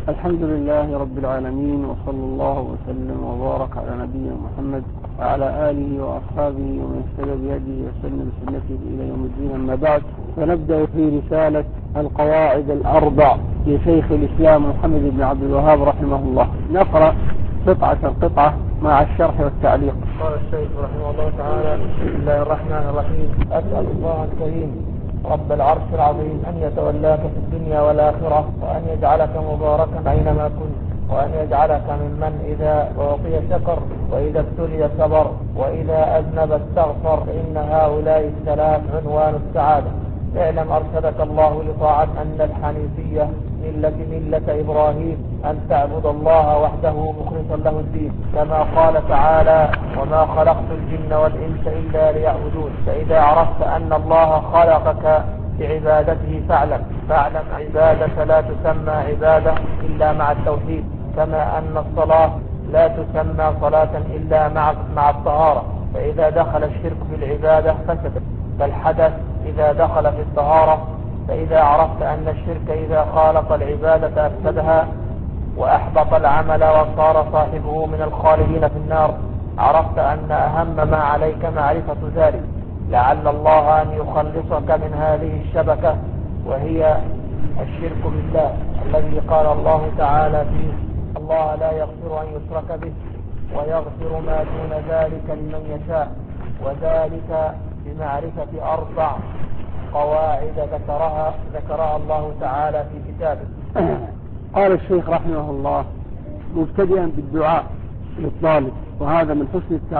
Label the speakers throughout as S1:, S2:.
S1: الحمد لله رب العالمين، وصلى الله وسلم وبارك على نبينا محمد وعلى آله وأصحابه ومن اهتدى بهديه وسن بسنته إلى يوم الدين. أما بعد، فنبدأ في رسالة القواعد الأربع لشيخ الإسلام محمد بن عبد الوهاب رحمه الله. نقرأ القطعة مع الشرح والتعليق.
S2: قال الشيخ رحمه الله تعالى: بسم الله الرحمن الرحيم. أسأل الله الكريم رب العرش العظيم أن يتولاك في الدنيا والآخرة، وأن يجعلك مباركا أينما كنت، وأن يجعلك ممن إذا أعطي شكر، وإذا ابتلي صبر، وإذا أذنب استغفر، فإن هؤلاء الثلاث عنوان السعادة. اعلم أرشدك الله لطاعة أن الحنيفية ملة إبراهيم، أن تعبد الله وحده مخلصا له الدين، كما قال تعالى: وما خلقت الجن والإنس إلا ليعبدون. فإذا عرفت أن الله خلقك بعبادته فاعلم عبادة لا تسمى عبادة إلا مع التوحيد، كما أن الصلاة لا تسمى صلاة إلا مع الطهارة. فإذا دخل الشرك في العبادة فسدت، فالحدث إذا دخل في الطهارة. فإذا عرفت أن الشرك إذا خالط العبادة أفسدها وأحبط العمل وصار صاحبه من الخالدين في النار، عرفت أن أهم ما عليك معرفة ذلك، لعل الله أن يخلصك من هذه الشبكة، وهي الشرك بالله، الذي قال الله تعالى فيه: الله لا يغفر أن يشرك به ويغفر ما دون ذلك لمن يشاء. وذلك بمعرفة 4 قواعد ذكرها الله تعالى في كتابه.
S1: قال الشيخ رحمه الله مبتدئا بالدعاء للطالب، وهذا من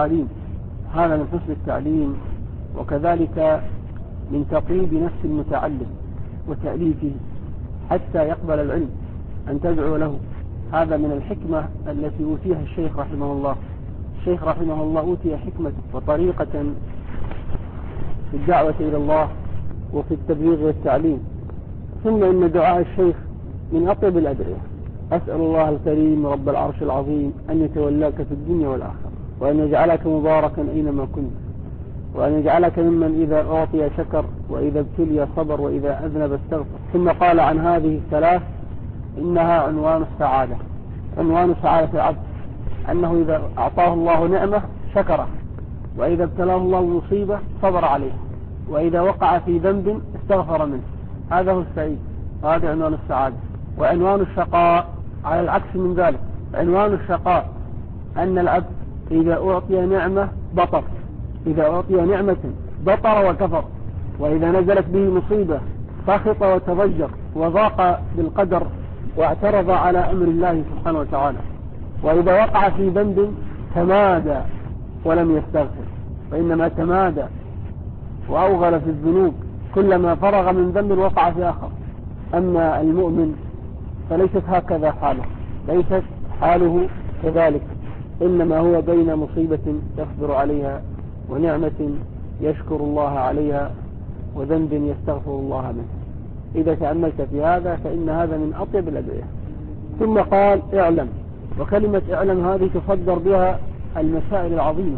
S1: حسن التعليم، وكذلك من تطيب نفس المتعلم وتأليفه حتى يقبل العلم، أن تدعو له. هذا من الحكمة التي أوتيها الشيخ رحمه الله. الشيخ رحمه الله أوتي حكمة وطريقة في الدعوة إلى الله وفي التبليغ والتعليم. ثم إن دعاء الشيخ من أطيب الأدعية: أسأل الله الكريم رب العرش العظيم أن يتولاك في الدنيا والآخرة، وأن يجعلك مباركا أينما كنت، وأن يجعلك ممن إذا أعطي شكر، وإذا ابتلي صبر، وإذا أذنب استغفر. ثم قال عن هذه الثلاث إنها عنوان سعادة العبد، أنه إذا أعطاه الله نعمة شكره، وإذا ابتلاه الله مصيبة صبر عليه، وإذا وقع في ذنب استغفر منه. هذا هو السعيد، هذا عنوان السعادة. وعنوان الشقاء على العكس من ذلك. عنوان الشقاء أن العبد إذا أعطي نعمة بطر، إذا أعطي نعمة بطر وكفر، وإذا نزلت به مصيبة سخط وتضجر وضاق بالقدر واعترض على أمر الله سبحانه وتعالى، وإذا وقع في ذنب تمادى ولم يستغفر، وإنما تمادى وأوغل في الذنوب، كلما فرغ من ذنب وقع في آخر. أما المؤمن فليست هكذا حاله، ليست حاله كذلك، إنما هو بين مصيبة يصبر عليها، ونعمة يشكر الله عليها، وذنب يستغفر الله منه. إذا تأملت في هذا فإن هذا من أطيب الأدعية. ثم قال: اعلم. وكلمة اعلم هذه تصدر بها المسائل العظيمة.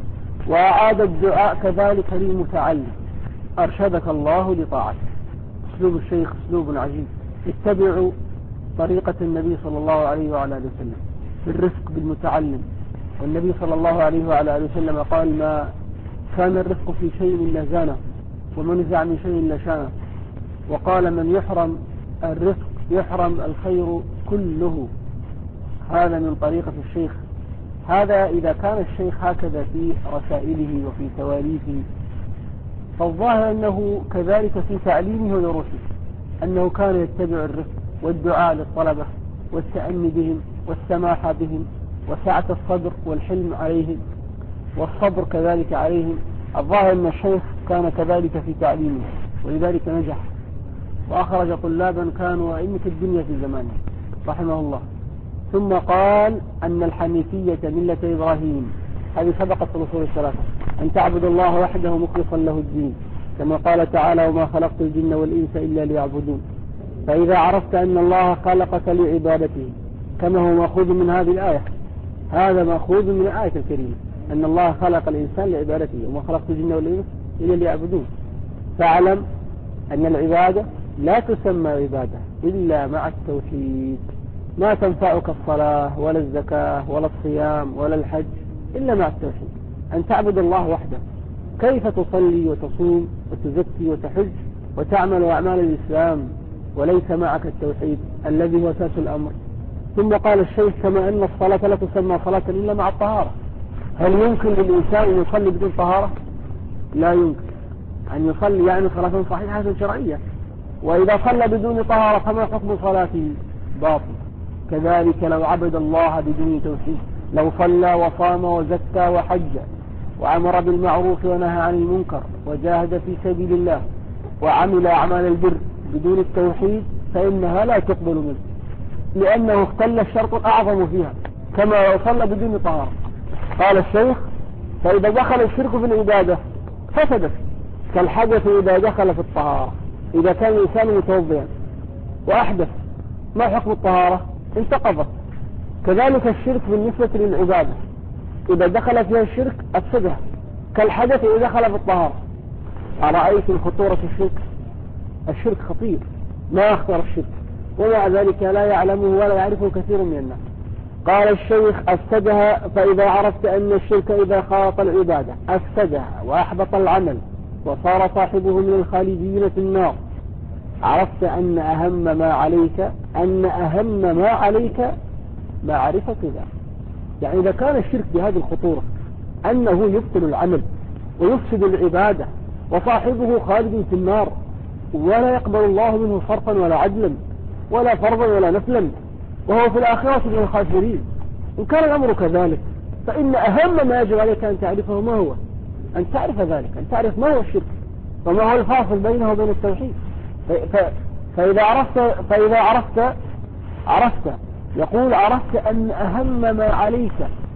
S1: وأعاد الدعاء كذلك للمتعلم: أرشدك الله لطاعته. أسلوب الشيخ أسلوب عجيب. اتبعوا طريقة النبي صلى الله عليه وعلى آله وسلم في الرفق بالمتعلم. والنبي صلى الله عليه وعلى آله وسلم قال: ما كان الرفق في شيء إلا زانه، ومن نزع من شيء إلا شانه. وقال: من يحرم الرفق يحرم الخير كله. هذا من طريقة الشيخ. هذا إذا كان الشيخ هكذا في رسائله وفي تواليفه، فالظاهر أنه كذلك في تعليمه ودروسه، أنه كان يتبع الرفق والدعاء للطلبة والتأني بهم والسماح بهم وسعة الصدر والحلم عليهم والصبر كذلك عليهم. الظاهر أن الشيخ كان كذلك في تعليمه، ولذلك نجح وأخرج طلابا كانوا أئمة الدنيا في زمانه رحمه الله. ثم قال أن الحنيفية ملة إبراهيم، هذه سبقت الأصول الثلاثة: أن تعبد الله وحده مخلصا له الدين، كما قال تعالى: وما خلقت الجن والإنس إلا ليعبدون. فإذا عرفت أن الله خلقك لعبادته، كما هو مأخوذ من هذه الآية، هذا مأخوذ من الآية الكريمة أن الله خلق الإنسان لعبادته، وما خلقت الجن والإنس إلا ليعبدون. فاعلم أن العبادة لا تسمى عبادة إلا مع التوحيد، ما تنفعك الصلاة ولا الزكاة ولا الصيام ولا الحج إلا مع التوحيد، أن تعبد الله وحده. كيف تصلي وتصوم وتزكي وتحج وتعمل أعمال الإسلام وليس معك التوحيد الذي هو أساس الأمر؟ ثم قال الشيخ كما أن الصلاة لا تسمى صلاة إلا مع الطهارة. هل يمكن للإنسان أن يصلي بدون طهارة؟ لا يمكن أن يصلي، يعني صلاة صحيحة شرعية. وإذا صلى بدون طهارة فما حكم صلاته؟ باطل. كذلك لو عبد الله بدون توحيد، لو صلى وصام وزكى وحج وأمر بالمعروف ونهى عن المنكر وجاهد في سبيل الله وعمل أعمال البر بدون التوحيد فإنها لا تقبل منه، لأنه اختل الشرط الأعظم فيها، كما لو صلى بدون طهارة. قال الشيخ فإذا دخل الشرك في العبادة فسدت، كالحدث إذا دخل في الطهارة. إذا كان الإنسان متوضئا وأحدث ما حكم الطهارة؟ انتقضت. كذلك الشرك بالنسبة للعبادة إذا دخل فيها الشرك أفسدها، كالحدث إذا دخل في الطهارة. أرأيتم خطورة الشرك؟ الشرك خطير، ما أخطر الشرك، ومع ذلك لا يعلمه ولا يعرفه كثير من الناس. قال الشيخ أفسدها، فإذا عرفت أن الشرك إذا خالط العبادة أفسدها وأحبط العمل وصار صاحبه من الخالدين في النار، عرفت أن أهم ما عليك معرفة ذلك. يعني إذا كان الشرك بهذه الخطورة أنه يبطل العمل ويفسد العبادة وصاحبه خالد في النار ولا يقبل الله منه صرفا ولا عدلا ولا فرضا ولا نفلا، وهو في الآخرة من الخاسرين، إن كان الأمر كذلك فإن أهم ما يجب عليك أن تعرفه ما هو؟ أن تعرف ذلك، أن تعرف ما هو الشرك وما هو الفاصل بينه وبين التوحيد. فإذا عرفت يقول عرفت أن أهم ما عليك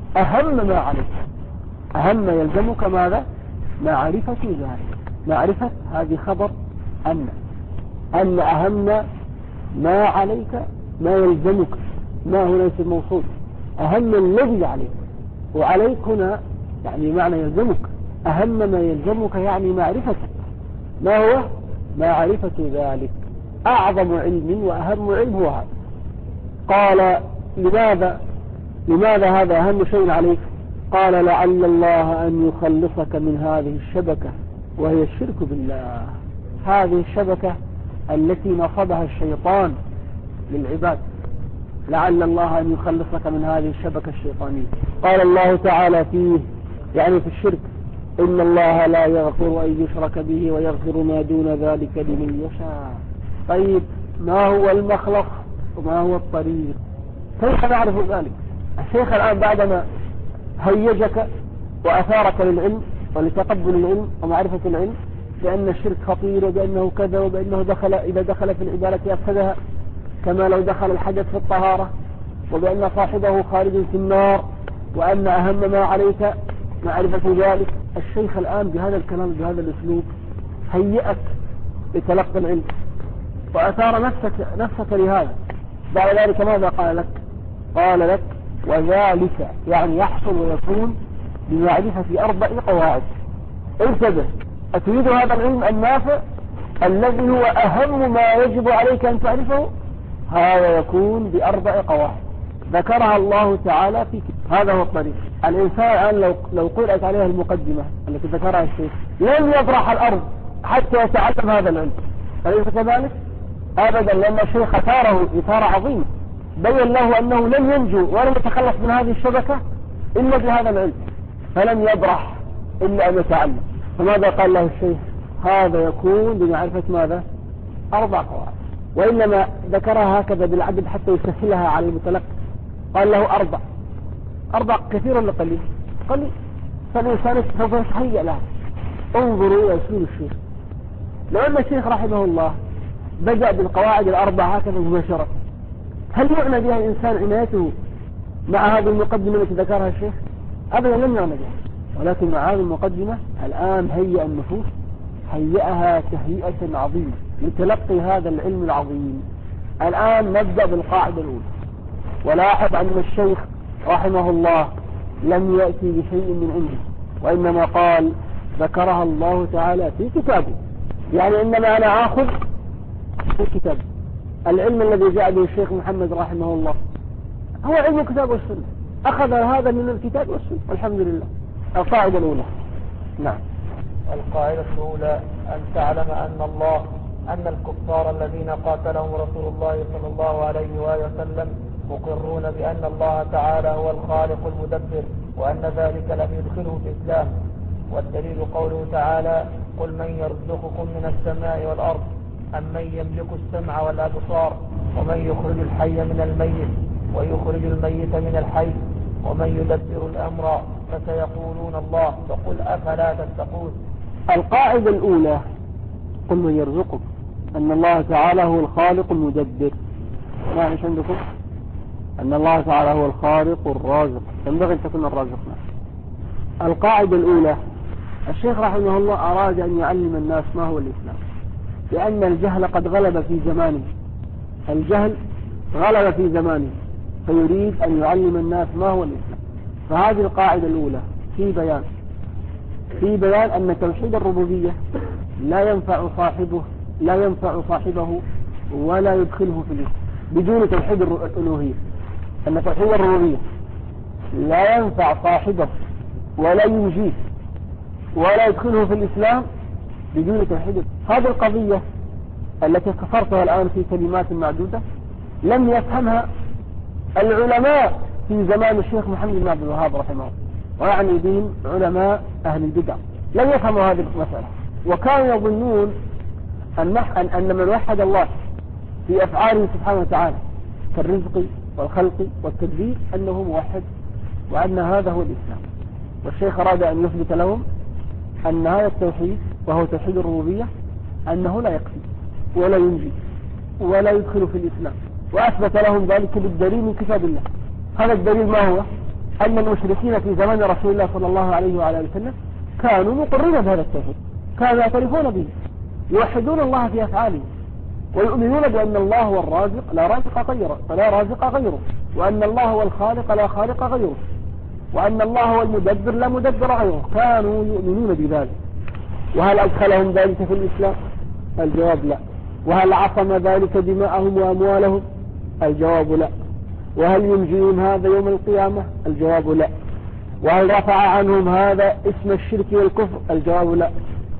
S1: أهم يلزمك ماذا؟ معرفة ذلك. معرفة هذه خبر أن أهم ما عليك ما يلزمك، ما هو ليس الموصول، أهم الذي عليك. وعليك هنا يعني معنى يلزمك، أهم ما يلزمك يعني معرفته. ما هو؟ معرفة ذلك. أعظم علم وأهم علم هو هذا. قال لماذا هذا أهم شيء عليك؟ قال لعل الله أن يخلصك من هذه الشبكة وهي الشرك بالله. هذه الشبكة التي نصبها الشيطان للعباد، لعل الله أن يخلصك من هذه الشبكة الشيطانية. قال الله تعالى فيه يعني في الشرك إن الله لا يغفر أن يشرك به ويغفر ما دون ذلك لمن يشاء. طيب ما هو المخلص وما هو الطريق؟ كيف نعرف ذلك؟ الشيخ الآن بعدما هيجك وأثارك للعلم ولتقبل العلم ومعرفة العلم بأن الشرك خطير وبأنه كذا وبأنه إذا دخل في العبادة أفسدها كما لو دخل الحدث في الطهارة، وبأن صاحبه خالد في النار، وأن أهم ما عليك معرفة ذلك. الشيخ الآن بهذا الكلام بهذا الأسلوب هيئك لتلقى العلم وأثار نفسك لهذا. بعد ذلك ماذا قال لك؟ قال لك وذلك يعني يحصل ويكون بمعرفة 4 قواعد. انتبه، أتريد هذا العلم النافع الذي هو أهم ما يجب عليك أن تعرفه؟ هذا يكون ب4 قواعد ذكرها الله تعالى في كتاب. هذا هو الطريق. الإنسان الآن لو قرأت عليها المقدمة التي ذكرها الشيخ لن يبرح الأرض حتى يتعلم هذا العلم، أليس كذلك؟ أبدا، لأن الشيخ أثاره إثارة عظيمة، بين له أنه لن ينجو ولن يتخلص من هذه الشبكة إلا بهذا العلم، فلن يبرح إلا أن يتعلم. فماذا قال له الشيخ؟ هذا يكون بمعرفة ماذا؟ 4 قواعد، وإنما ذكرها هكذا بالعدد حتى يسهلها على المتلقي. قال له 4 كثير ولا قليل؟ قليل، فالإنسان سوف يتهيأ لها. انظروا إلى أسلوب الشيخ. لو أن الشيخ رحمه الله بدأ بالقواعد 4 هكذا مباشرة، هل يعنى بها الإنسان عنايته مع هذه المقدمة التي ذكرها الشيخ؟ أبدا لم يعنى بها، ولكن مع هذه المقدمة الآن هيئ النفوس، هيئها تهيئة عظيمة لتلقي هذا العلم العظيم. الآن نبدأ بالقاعدة الأولى. ولاحظ أن الشيخ رحمه الله لم يأتي بشيء من عنده، وإنما قال ذكرها الله تعالى في كتابه، يعني إنما أنا آخذ في كتابه. العلم الذي جاء به الشيخ محمد رحمه الله هو علم الكتاب والسنة، أخذ هذا من الكتاب والسنة والحمد لله. القاعدة الأولى. نعم.
S2: القاعدة الأولى أن تعلم أن الكفار الذين قاتلهم رسول الله صلى الله عليه وآله وسلم مقرون بأن الله تعالى هو الخالق المدبر، وأن ذلك لم يدخله في الإسلام. والدليل قوله تعالى: قل من يرزقكم من السماء والأرض أمن يملك السمع والأبصار ومن يخرج الحي من الميت ويخرج الميت من الحي ومن يدبر الأمر فسيقولون الله فقل أفلا تتقون.
S1: القاعدة الأولى: قل من يرزقكم، أن الله تعالى هو الخالق المدبر. معنى ايش عندكم؟ أن الله تعالى هو الخالق الرازق، ينبغي أن تكون الرازق. القاعدة الأولى: الشيخ رحمه الله أراد أن يعلم الناس ما هو الإسلام، لأن الجهل قد غلب في زمانه، الجهل غلب في زمانه، فيريد أن يعلم الناس ما هو الإسلام. فهذه القاعدة الأولى في بيان أن توحيد الربوبية لا ينفع صاحبه ولا يدخله في الإسلام بدون توحيد الألوهية. أن توحيد الربوبية لا ينفع صاحبه ولا ينجيه ولا يدخله في الإسلام بدون توحيد. هذه القضية التي كفرتها الآن في كلمات معدودة لم يفهمها العلماء في زمان الشيخ محمد بن عبد الوهاب رحمه الله، ويعني بهم علماء أهل البدع، لم يفهموا هذه المسألة، وكانوا يظنون أن من وحد الله في أفعاله سبحانه وتعالى كالرزق والخلق والتدبير أنه موحد، وأن هذا هو الإسلام. والشيخ أراد أن يثبت لهم أن هذا التوحيد وهو توحيد الربوبية أنه لا يكفي ولا ينجي ولا يدخل في الإسلام، وأثبت لهم ذلك بالدليل من كتاب الله. هذا الدليل ما هو؟ أن المشركين في زمان رسول الله صلى الله عليه وعلى وسلم كانوا مقرين بهذا التوحيد، كانوا يعترفون به، يوحدون الله في أفعاله، ويؤمنون بأن الله هو الرازق لا رازق غيره، وأن الله هو الخالق لا خالق غيره، وأن الله هو المدبر لا مدبر غيره. كانوا يؤمنون بذلك. وهل أدخلهم ذلك في الإسلام؟ الجواب لا. وهل عصم ذلك دماءهم وأموالهم؟ الجواب لا. وهل ينجيهم هذا يوم القيامة؟ الجواب لا. وهل رفع عنهم هذا اسم الشرك والكفر؟ الجواب لا.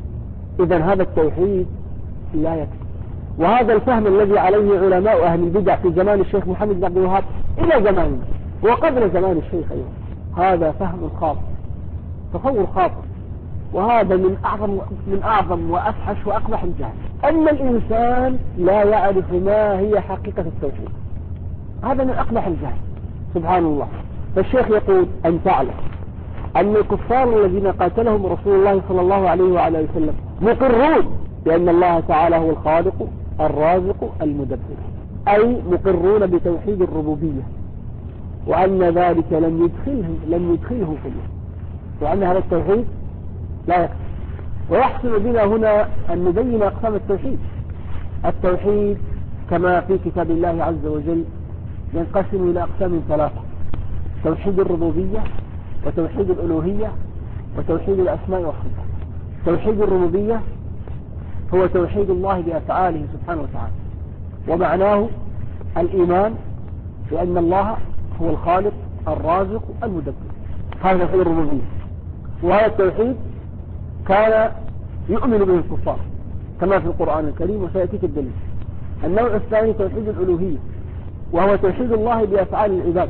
S1: إذن هذا التوحيد لا يكفي. وهذا الفهم الذي عليه علماء أهل البدع في زمان الشيخ محمد بن عبد الوهاب إلى زماننا وقبل زمان الشيخ أيضا، هذا فهم خاطئ، تصور خاطئ، وهذا من أعظم وأفحش وأقبح الجهل، أن الإنسان لا يعرف ما هي حقيقة التوحيد. هذا من أقبح الجهل سبحان الله. فالشيخ يقول: أن تعلم أن الكفار الذين قاتلهم رسول الله صلى الله عليه وعلى وسلم مقرون بأن الله تعالى هو الخالق الرازق المدبر، أي مقرون بتوحيد الربوبية، وأن ذلك لم يدخله في الله، وأن هذا التوحيد لا يكفي. ويحصل بنا هنا أن نبين أقسام التوحيد. التوحيد كما في كتاب الله عز وجل ينقسم إلى أقسام ثلاثة: توحيد الربوبية، وتوحيد الألوهية، وتوحيد الأسماء والصفات. توحيد الربوبية هو توحيد الله بأفعاله سبحانه وتعالى، ومعناه الإيمان بأن الله هو الخالق الرازق المدبر، هذا توحيد الربوبية. وهذا التوحيد كان يؤمن به الكفار كما في القرآن الكريم وسيأتيك الدليل. النوع الثاني توحيد الألوهية، وهو توحيد الله بأفعال العباد،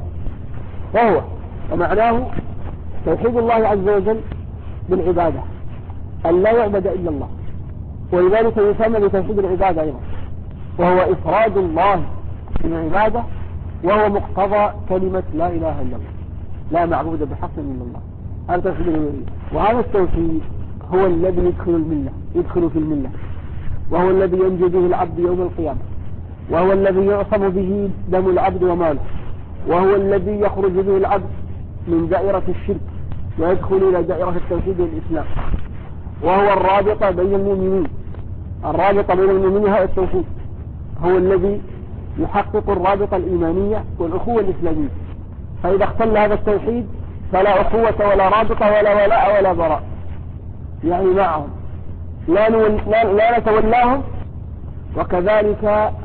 S1: ومعناه توحيد الله عز وجل بالعبادة، أن لا يعبد إلا الله، ولذلك يسمى بتوحيد العبادة أيضا، وهو إفراد الله بالعبادة، وهو مقتضى كلمة لا إله إلا الله، لا معبود بحق إلا الله. هذا توحيد الألوهية. وهذا التوحيد هو الذي يدخل في الملة، وهو الذي ينجو به العبد يوم القيامة، وهو الذي يعصم به دم العبد وماله، وهو الذي يخرج به العبد من دائرة الشرك ويدخل إلى دائرة التوحيد والإسلام، وهو الرابط بين المؤمنين. هذا التوحيد هو الذي يحقق الرابطة الإيمانية والأخوة الإسلامية. فإذا اختل هذا التوحيد فلا أخوة ولا رابطة ولا ولاء ولا براء، يعني معهم لا نتولاهم، وكذلك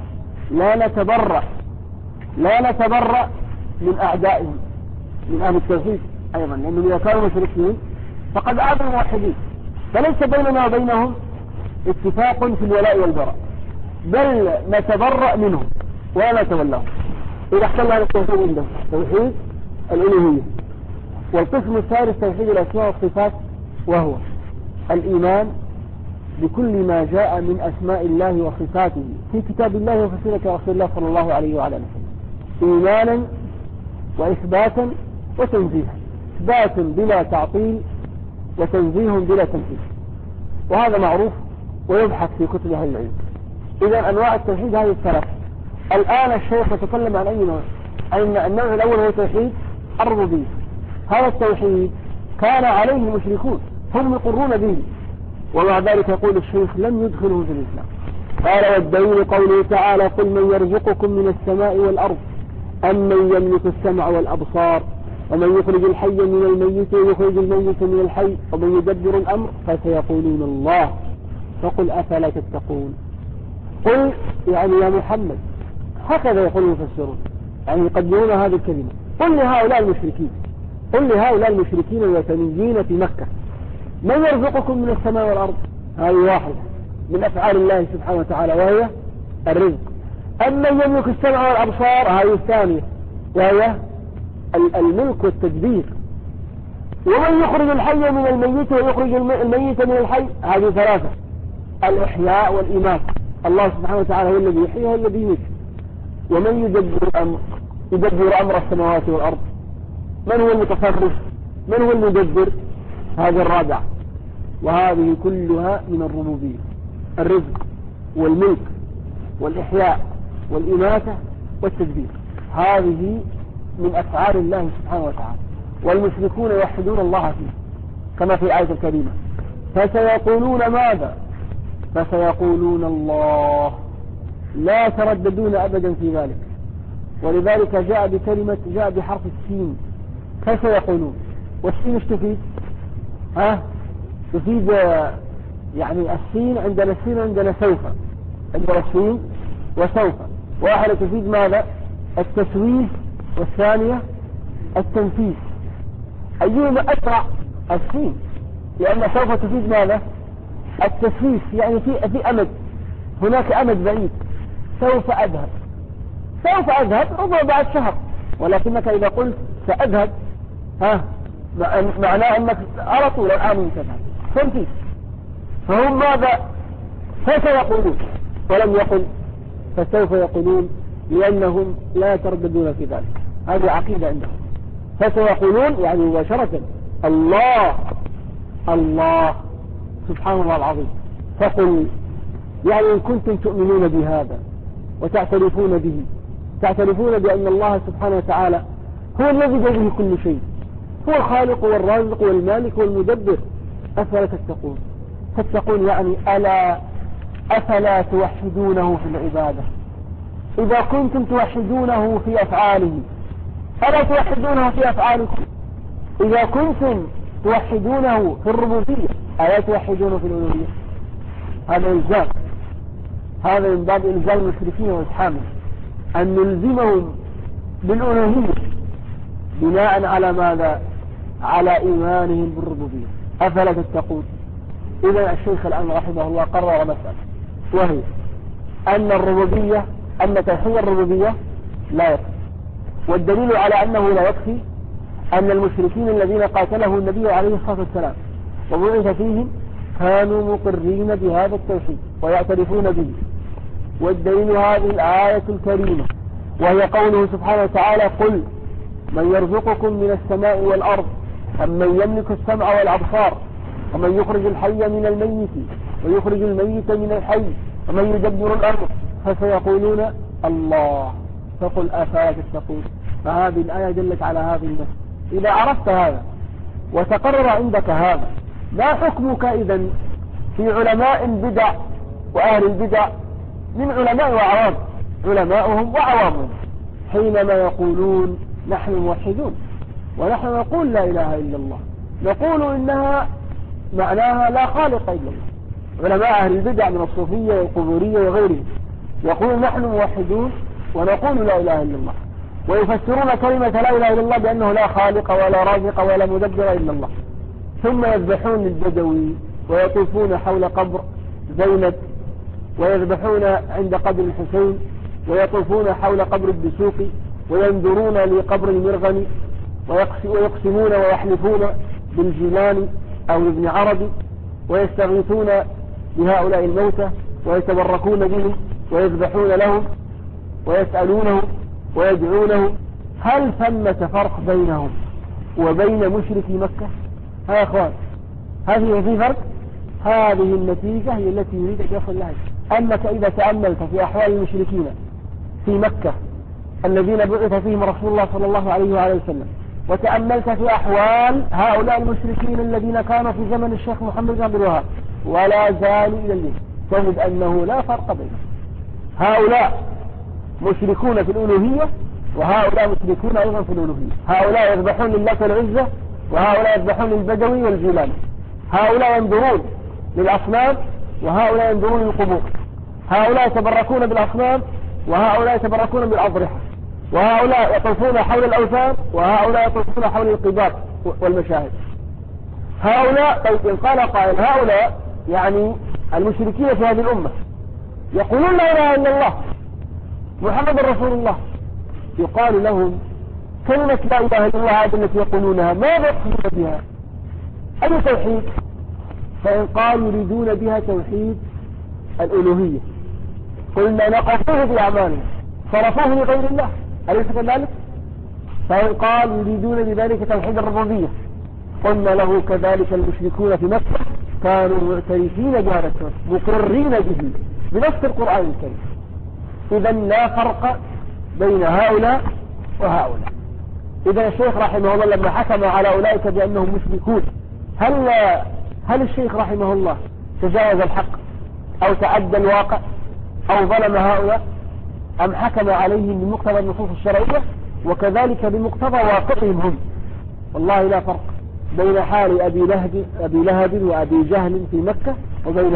S1: لا نتبرأ من أعدائهم من أهل التوحيد أيضا، لأنهم إذا كانوا مشركين فقد عادوا موحدين، فليس بيننا وبينهم اتفاق في الولاء والبراء، بل نتبرأ منهم ولا نتولهم إذا احتل على التوحيد عندهم توحيد الألوهية. والقسم الثالث توحيد الأسماء والصفات، وهو الإيمان بكل ما جاء من أسماء الله وصفاته في كتاب الله وفي سنة رسول الله صلى الله عليه وعلى آله وسلم، إيمانا وإثباتا وتنزيها، إثبات بلا تعطيل وتنزيه بلا تمثيل، وهذا معروف ويبحث في كتب أهل العلم. إذا أنواع التوحيد هذه الثلاثة. الآن الشيخ يتكلم عن أي نوع؟ النوع الأول هو توحيد الربوبية. هذا التوحيد كان عليه المشركون، هم يقرون به، ومع ذلك يقول الشيخ لم يدخلهم في الإسلام. قال والدليل قوله تعالى قل من يرزقكم من السماء والأرض أمن يملك السمع والأبصار ومن يخرج الحي من الميت ويخرج الميت من الحي ومن يدبر الأمر فسيقولون الله فقل أفلا تتقون. قل يعني يا محمد، هكذا يقول المفسرون، يعني يقدمون هذه الكلمة، قل لهؤلاء المشركين الوثنيين في مكة من يرزقكم من السماء والأرض، هذه واحدة من أفعال الله سبحانه وتعالى وهي الرزق. أما يملك السمع والأبصار هذه الثانية وهي الملك والتدبير. ومن يخرج الحي من الميت ويخرج الميت من الحي هذه ثلاثة، الإحياء والإماتة، الله سبحانه وتعالى هو الذي يحيي والذي يميت. ومن يدبر أمر السماوات والأرض، من هو المتصرف، من هو المدبر، هذا الرابع. وهذه كلها من الربوبية، الرزق والملك والإحياء والإماتة والتدبير، هذه من أفعال الله سبحانه وتعالى، والمشركون يوحدون الله فيه كما في الآية الكريمة فسيقولون ماذا؟ فسيقولون الله، لا ترددون أبدا في ذلك. ولذلك جاء بحرف السين فسيقولون، والسين ايش تفيد؟ تفيد يعني السين عندنا سوف، عندنا السين وسوف، واحدة تفيد ماذا؟ التسويف، والثانية التنفيذ. أيهما أسرع؟ السين، لأن سوف تفيد ماذا؟ التسويف، يعني في أمد، هناك أمد بعيد، سوف أذهب ربما بعد شهر، ولكنك إذا قلت سأذهب معناه أنك على طول الآن تذهب، تنفيذ. فهم ماذا؟ فسيقولون، ولم يقل فسوف يقولون، لأنهم لا يترددون في ذلك، هذه عقيدة عندهم. فسيقولون يعني مباشرة الله سبحان الله العظيم. فقل يعني إن كنتم تؤمنون بهذا وتعترفون به، تعترفون بأن الله سبحانه وتعالى هو الذي بيده كل شيء، هو الخالق والرازق والمالك والمدبر، أفلا تتقون؟ تتقون يعني أفلا توحدونه في العبادة؟ إذا كنتم توحدونه في أفعاله ألا توحدونه في أفعالكم؟ إذا كنتم توحدونه في الربوبية ألا توحدونه في الألوهية؟ هذا إلزام، هذا من باب إلزام المشركين وإسحامهم، أن نلزمهم بالألوهية بناء على ماذا؟ على إيمانهم بالربوبية. أفلا تتقون؟ إذا الشيخ الآن رحمه الله قرر مسألة، وهي أن توحيد الربوبية لا يكفي، والدليل على أنه لا يكفي أن المشركين الذين قاتله النبي عليه الصلاة والسلام وبعث فيهم كانوا مقرين بهذا التوحيد ويعترفون به. والدليل هذه الآية الكريمة، وهي قوله سبحانه وتعالى قل من يرزقكم من السماء والأرض أمن يملك السمع والأبصار ومن يخرج الحي من الميت ويخرج الميت من الحي ومن يدبر الأمر فسيقولون الله فقل أفلا تتقون. فهذه الآية دلت على هذه النفس. إذا عرفت هذا وتقرر عندك هذا، ما حكمك إذن في علماء البدع وأهل البدع من علماء وعوام، علماؤهم وعوامهم، حينما يقولون نحن موحدون ونحن نقول لا إله إلا الله، نقول إنها معناها لا خالق إلا الله. علماء أهل البدع من الصوفية والقبورية وغيرهم يقول نحن موحدون ونقول لا إله إلا الله، ويفسرون كلمة لا إله إلا الله بأنه لا خالق ولا رازق ولا مدبر إلا الله، ثم يذبحون للبدوي ويطوفون حول قبر زينب، ويذبحون عند قبر الحسين، ويطوفون حول قبر الدسوقي، وينذرون لقبر المرغني، ويقسمون ويحلفون بالجيلاني أو ابن عربي، ويستغيثون بهؤلاء الموتى ويتبركون بهم ويذبحون لهم ويسألونهم ويدعونهم. هل ثمة فرق بينهم وبين مشركي مكة؟ ها يا أخوان، هذه في فرق. هذه النتيجة هي التي يريد أن يصل لها. أنك إذا تأملت في أحوال المشركين في مكة الذين بعث فيهم رسول الله صلى الله عليه وآله وسلم، وتأملت في أحوال هؤلاء المشركين الذين كانوا في زمن الشيخ محمد بن عبد الوهاب ولا زالوا إلى اليوم، تجد أنه لا فرق بينهم. هؤلاء مشركون في الألوهية وهؤلاء مشركون أيضا في الألوهية. هؤلاء يذبحون لله العزة وهؤلاء يذبحون للبدوي والجيلاني. هؤلاء ينظرون للأصنام وهؤلاء ينظرون للقبور. هؤلاء يتبركون بالأصنام وهؤلاء يتبركون بالأضرحة. وهؤلاء يطوفون حول الأوثان وهؤلاء يطوفون حول القباب والمشاهد. هؤلاء طيب قال قائل هؤلاء يعني المشركين في هذه الأمة يقولون لا إله إلا الله محمد رسول الله، يقال لهم كلمة لا إله إلا الله هذه التي يقولونها ماذا يقصدون بها؟ أي توحيد؟ فإن قالوا يريدون بها توحيد الألوهية قلنا نقفوه بأعمالهم صرفوه لغير الله، أليس كذلك؟ فإن قال يريدون بذلك توحيد الربوبية قلنا له كذلك المشركون في مكة كانوا معترفين بهذا التوحيد مقرين به بنص القرآن الكريم. إذا لا فرق بين هؤلاء وهؤلاء. إذا الشيخ رحمه الله لما حكم على أولئك بأنهم مشركون هل الشيخ رحمه الله تجاوز الحق أو تعدى الواقع أو ظلم هؤلاء، أم حكم عليهم بمقتضى النصوص الشرعية وكذلك بمقتضى واقعهم هم؟ والله لا فرق بين حال أبي لهب وأبي جهل في مكة وبين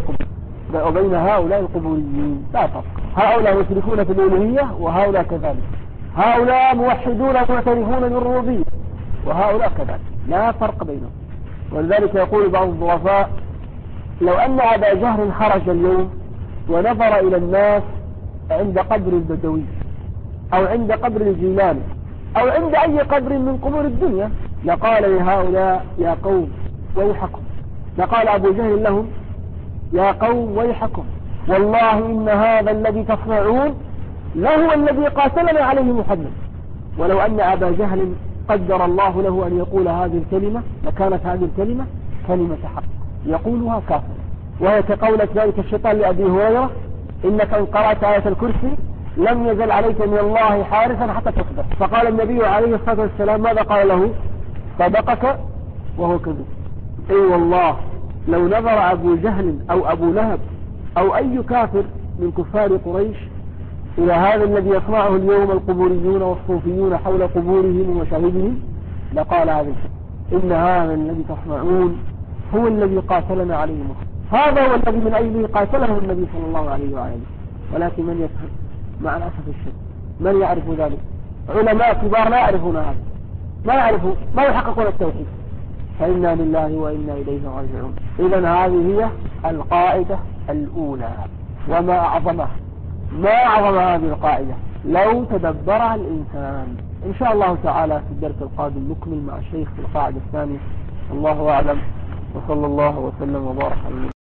S1: هؤلاء القبوريين، لا فرق. هؤلاء يشركون في الألوهية وهؤلاء كذلك. هؤلاء موحدون معترفون بالربوبية وهؤلاء كذلك، لا فرق بينهم. ولذلك يقول بعض الضعفاء لو أن أبا جهل خرج اليوم ونظر إلى الناس عند قبر البدوي أو عند قبر الجيلاني أو عند أي قبر من قبور الدنيا لقال لهؤلاء يا قوم ويحكم، لقال أبو جهل لهم يا قوم ويحكم والله إن هذا الذي تصنعون لهو الذي قاتلنا عليه محمد. ولو أن أبا جهل قدر الله له أن يقول هذه الكلمة لكانت هذه الكلمة كلمة حق يقولها كافر، وهي كقولة ذلك الشيطان لأبي هريرة إنك إن قرأت آية الكرسي لم يزل عليك من الله حارسا حتى تصبح. فقال النبي عليه الصلاة والسلام ماذا قال له؟ صدقك وهو كذب. أي والله لو نظر أبو جهل أو أبو لهب أو أي كافر من كفار قريش إلى هذا الذي يصنعه اليوم القبوريون والصوفيون حول قبورهم ومشاهدهم لقال هذا الشيء إن هذا الذي تصنعون هو الذي قاتلنا عليه محمد، هذا هو الذي من أجله قاتله النبي صلى الله عليه وآله. ولكن من يفهم مع الأسف الشديد من يعرف ذلك؟ علماء كبار لا يعرفون هذا، ما يحققون التوحيد. فإنا لله وإنا إليه راجعون. إذن هذه هي القاعدة الأولى، وما أعظمها هذه القاعدة لو تدبرها الإنسان. إن شاء الله تعالى في الدرس القادم نكمل مع الشيخ في القاعدة الثانية. الله أعلم، وصلى الله وسلم وبارك على